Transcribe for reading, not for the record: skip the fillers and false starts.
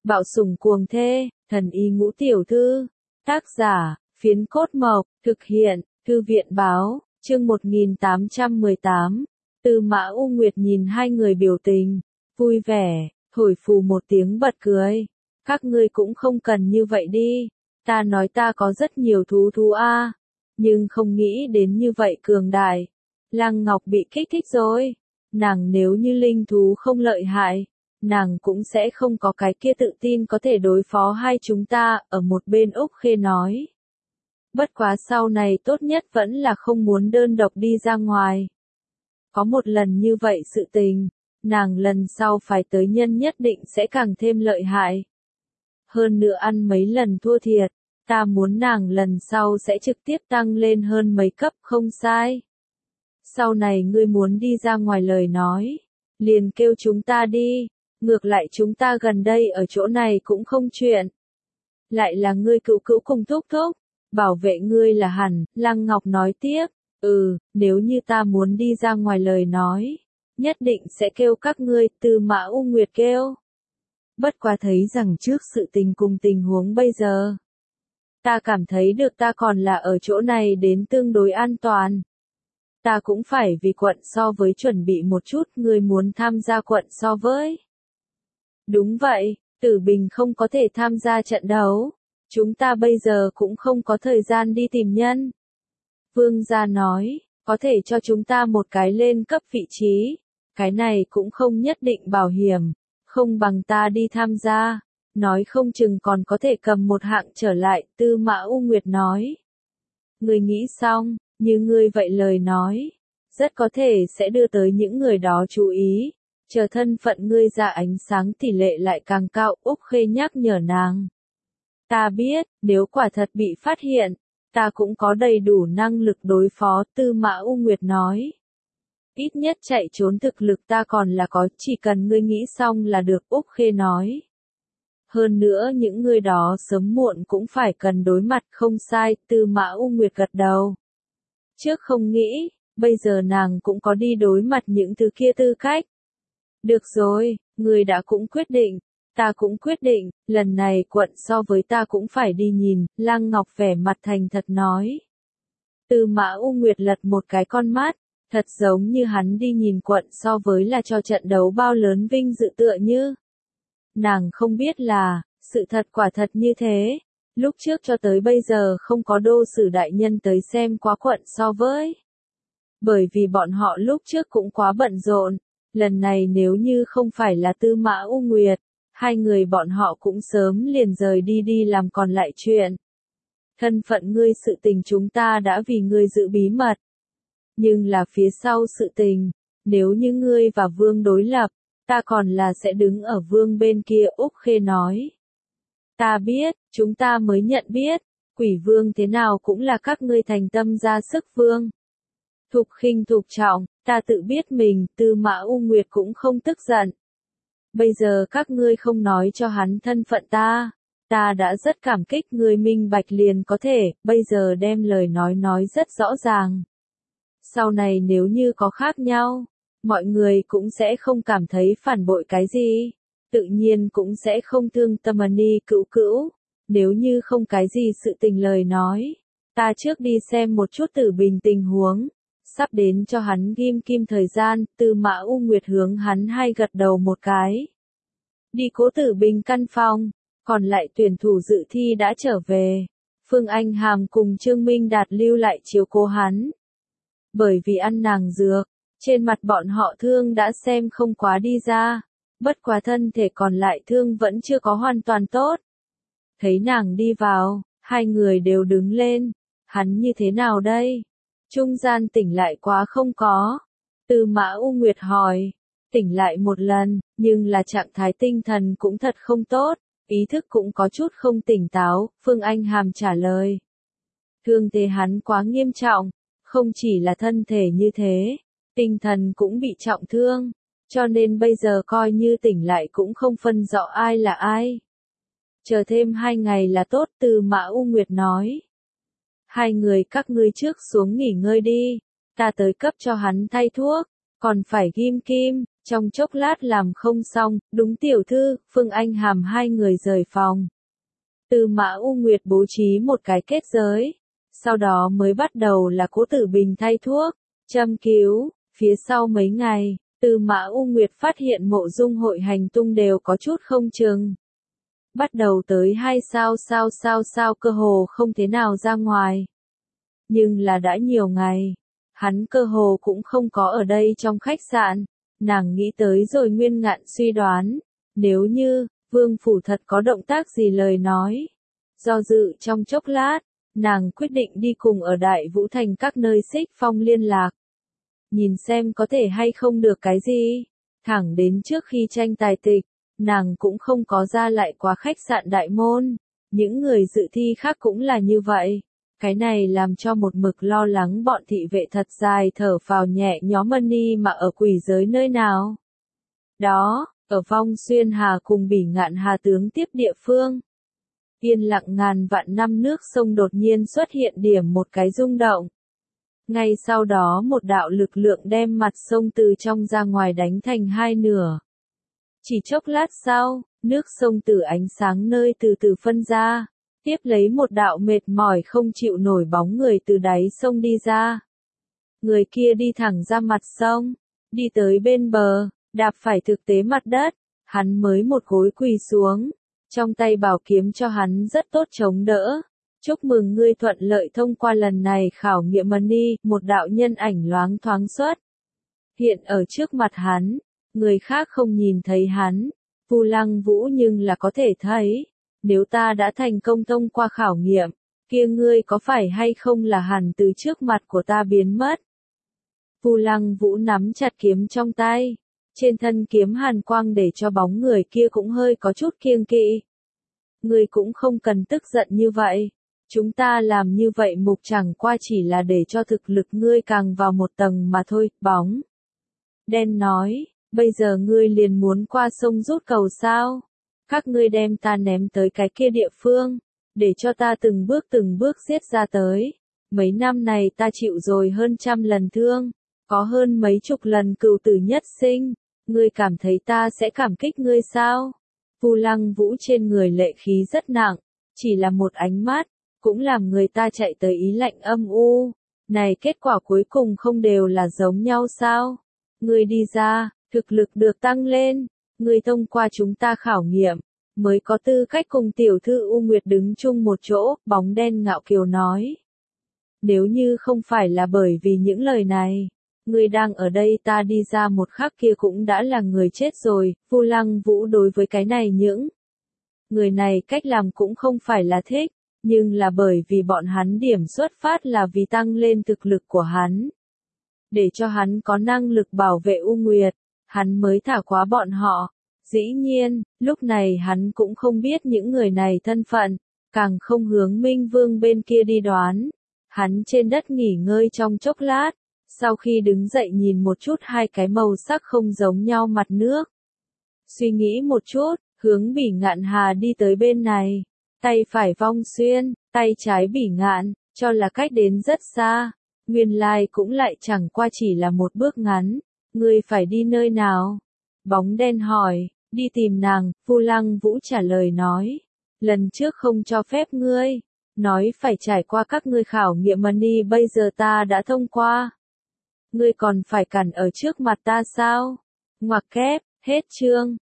Bạo sủng cuồng thê, thần y ngũ tiểu thư. Tác giả, Phiến Cốt Mộc, thực hiện, Thư viện báo, chương 1818. Tư Mã U Nguyệt nhìn hai người biểu tình, vui vẻ, thổi phù một tiếng bật cười. Các ngươi cũng không cần như vậy đi, ta nói ta có rất nhiều thú a, nhưng không nghĩ đến như vậy cường đại. Lăng Ngọc bị kích thích rồi, nàng nếu như linh thú không lợi hại, nàng cũng sẽ không có cái kia tự tin có thể đối phó hai chúng ta, ở một bên Úc Khê nói. Bất quá sau này tốt nhất vẫn là không muốn đơn độc đi ra ngoài. Có một lần như vậy sự tình, nàng lần sau phải tới nhân nhất định sẽ càng thêm lợi hại. Hơn nữa ăn mấy lần thua thiệt, ta muốn nàng lần sau sẽ trực tiếp tăng lên hơn mấy cấp không sai. Sau này ngươi muốn đi ra ngoài lời nói, liền kêu chúng ta đi, ngược lại chúng ta gần đây ở chỗ này cũng không chuyện. Lại là ngươi cữu cữu cùng thúc thúc, bảo vệ ngươi là hẳn, Lăng Ngọc nói tiếp, nếu như ta muốn đi ra ngoài lời nói, nhất định sẽ kêu các ngươi, Tư Mã U Nguyệt kêu. Bất quá thấy rằng trước sự tình cùng tình huống bây giờ, ta cảm thấy được ta còn là ở chỗ này đến tương đối an toàn. Ta cũng phải vì quận so với chuẩn bị một chút, ngươi muốn tham gia quận so với. Đúng vậy, Tử Bình không có thể tham gia trận đấu. Chúng ta bây giờ cũng không có thời gian đi tìm nhân. Vương gia nói, có thể cho chúng ta một cái lên cấp vị trí. Cái này cũng không nhất định bảo hiểm, không bằng ta đi tham gia. Nói không chừng còn có thể cầm một hạng trở lại, Tư Mã U Nguyệt nói. Ngươi nghĩ xong, như ngươi vậy lời nói, rất có thể sẽ đưa tới những người đó chú ý. Chờ thân phận ngươi ra ánh sáng tỷ lệ lại càng cao, Úc Khê nhắc nhở nàng. Ta biết, nếu quả thật bị phát hiện, ta cũng có đầy đủ năng lực đối phó, Tư Mã U Nguyệt nói. Ít nhất chạy trốn thực lực ta còn là có, chỉ cần ngươi nghĩ xong là được, Úc Khê nói. Hơn nữa những người đó sớm muộn cũng phải cần đối mặt, không sai, Tư Mã U Nguyệt gật đầu. Trước không nghĩ, bây giờ nàng cũng có đi đối mặt những thứ kia tư cách. Được rồi, người đã cũng quyết định, ta cũng quyết định, lần này quận so với ta cũng phải đi nhìn, Lăng Ngọc vẻ mặt thành thật nói. Tư Mã U Nguyệt lật một cái con mắt, thật giống như hắn đi nhìn quận so với là cho trận đấu bao lớn vinh dự tựa như. Nàng không biết là, sự thật quả thật như thế, lúc trước cho tới bây giờ không có đô sử đại nhân tới xem quá quận so với. Bởi vì bọn họ lúc trước cũng quá bận rộn. Lần này nếu như không phải là Tư Mã U Nguyệt, hai người bọn họ cũng sớm liền rời đi làm còn lại chuyện. Thân phận ngươi sự tình chúng ta đã vì ngươi giữ bí mật. Nhưng là phía sau sự tình, nếu như ngươi và Vương đối lập, ta còn là sẽ đứng ở Vương bên kia, Úc Khê nói. Ta biết, chúng ta mới nhận biết, Quỷ Vương thế nào cũng là các ngươi thành tâm ra sức Vương. Thục khinh thục trọng, ta tự biết mình, Tư Mã U Nguyệt cũng không tức giận. Bây giờ các ngươi không nói cho hắn thân phận ta đã rất cảm kích, người minh bạch liền có thể, bây giờ đem lời nói rất rõ ràng. Sau này nếu như có khác nhau, mọi người cũng sẽ không cảm thấy phản bội cái gì, tự nhiên cũng sẽ không thương tâm ni cữu cữu, nếu như không cái gì sự tình lời nói, ta trước đi xem một chút Tử Bình tình huống. Sắp đến cho hắn ghim kim thời gian, Tư Mã U Nguyệt hướng hắn hai gật đầu một cái. Đi Cố Tử Bình căn phòng, còn lại tuyển thủ dự thi đã trở về. Phương Anh Hàm cùng Trương Minh Đạt lưu lại chiếu cố hắn. Bởi vì ăn nàng dược, trên mặt bọn họ thương đã xem không quá đi ra. Bất quá thân thể còn lại thương vẫn chưa có hoàn toàn tốt. Thấy nàng đi vào, hai người đều đứng lên. Hắn như thế nào đây? Trung gian tỉnh lại quá không có. Tư Mã U Nguyệt hỏi. Tỉnh lại một lần, nhưng là trạng thái tinh thần cũng thật không tốt, ý thức cũng có chút không tỉnh táo, Phương Anh Hàm trả lời. Thương thế hắn quá nghiêm trọng, không chỉ là thân thể như thế, tinh thần cũng bị trọng thương, cho nên bây giờ coi như tỉnh lại cũng không phân rõ ai là ai. Chờ thêm 2 ngày là tốt, Tư Mã U Nguyệt nói. Hai người các ngươi trước xuống nghỉ ngơi đi, ta tới cấp cho hắn thay thuốc, còn phải ghim kim, Trong chốc lát làm không xong, đúng tiểu thư, Phương Anh Hàm hai người rời phòng. Tư Mã U Nguyệt bố trí một cái kết giới. Sau đó mới bắt đầu là Cố Tử Bình thay thuốc, châm cứu. Phía sau mấy ngày, Tư Mã U Nguyệt phát hiện Mộ Dung Hội hành tung đều có chút không chừng. Bắt đầu tới 2 sao cơ hồ không thế nào ra ngoài. Nhưng là đã nhiều ngày, hắn cơ hồ cũng không có ở đây trong khách sạn. Nàng nghĩ tới rồi Nguyên Ngạn suy đoán, nếu như Vương phủ thật có động tác gì lời nói. Do dự trong chốc lát, nàng quyết định đi cùng ở Đại Vũ Thành các nơi Xích Phong liên lạc. Nhìn xem có thể hay không được cái gì. Thẳng đến trước khi tranh tài tịch, nàng cũng không có ra lại qua khách sạn Đại Môn. Những người dự thi khác cũng là như vậy. Cái này làm cho một mực lo lắng bọn thị vệ thật dài thở phào nhẹ nhõm Mani mà ở quỷ giới nơi nào. Đó, ở Vong Xuyên Hà cùng Bỉ Ngạn Hà tướng tiếp địa phương. Yên lặng ngàn vạn năm nước sông đột nhiên xuất hiện điểm một cái rung động. Ngay sau đó một đạo lực lượng đem mặt sông từ trong ra ngoài đánh thành hai nửa. Chỉ chốc lát sau, nước sông từ ánh sáng nơi từ từ phân ra. Tiếp lấy một đạo mệt mỏi không chịu nổi bóng người từ đáy sông đi ra. Người kia đi thẳng ra mặt sông, đi tới bên bờ, đạp phải thực tế mặt đất, hắn mới một gối quỳ xuống, trong tay bảo kiếm cho hắn rất tốt chống đỡ. Chúc mừng ngươi thuận lợi thông qua lần này khảo nghiệm Mani, một đạo nhân ảnh loáng thoáng xuất. Hiện ở trước mặt hắn, người khác không nhìn thấy hắn, Vu Lăng Vũ nhưng là có thể thấy. Nếu ta đã thành công thông qua khảo nghiệm, kia ngươi có phải hay không là hẳn từ trước mặt của ta biến mất. Vu Lăng Vũ nắm chặt kiếm trong tay, trên thân kiếm hàn quang để cho bóng người kia cũng hơi có chút kiêng kỵ. Ngươi cũng không cần tức giận như vậy, chúng ta làm như vậy mục chẳng qua chỉ là để cho thực lực ngươi càng vào một tầng mà thôi, bóng. Đen nói, bây giờ ngươi liền muốn qua sông rút cầu sao? Các ngươi đem ta ném tới cái kia địa phương, để cho ta từng bước giết ra tới. Mấy năm này ta chịu rồi hơn 100 lần thương, có hơn mấy chục lần cừu tử nhất sinh, ngươi cảm thấy ta sẽ cảm kích ngươi sao? Vu Lăng Vũ trên người lệ khí rất nặng, chỉ là một ánh mắt, cũng làm người ta chạy tới ý lạnh âm u. Này kết quả cuối cùng không đều là giống nhau sao? Ngươi đi ra, thực lực được tăng lên. Ngươi thông qua chúng ta khảo nghiệm, mới có tư cách cùng tiểu thư U Nguyệt đứng chung một chỗ, bóng đen ngạo kiều nói. Nếu như không phải là bởi vì những lời này, ngươi đang ở đây ta đi ra một khắc kia cũng đã là người chết rồi. Vu Lăng Vũ đối với cái này những người này cách làm cũng không phải là thích, nhưng là bởi vì bọn hắn điểm xuất phát là vì tăng lên thực lực của hắn. Để cho hắn có năng lực bảo vệ U Nguyệt. Hắn mới thả quá bọn họ. Dĩ nhiên, lúc này hắn cũng không biết những người này thân phận, càng không hướng Minh Vương bên kia đi đoán. Hắn trên đất nghỉ ngơi trong chốc lát, sau khi đứng dậy nhìn một chút hai cái màu sắc không giống nhau mặt nước. Suy nghĩ một chút, hướng Bỉ Ngạn Hà đi tới bên này, tay phải Vong Xuyên, tay trái Bỉ Ngạn, cho là cách đến rất xa, nguyên lai cũng lại chẳng qua chỉ là một bước ngắn. Ngươi phải đi nơi nào? Bóng đen hỏi, đi tìm nàng, Vu Lăng Vũ trả lời nói. Lần trước không cho phép ngươi, nói phải trải qua các ngươi khảo nghiệm Mani bây giờ ta đã thông qua. Ngươi còn phải cản ở trước mặt ta sao? Ngoặc kép, hết chương.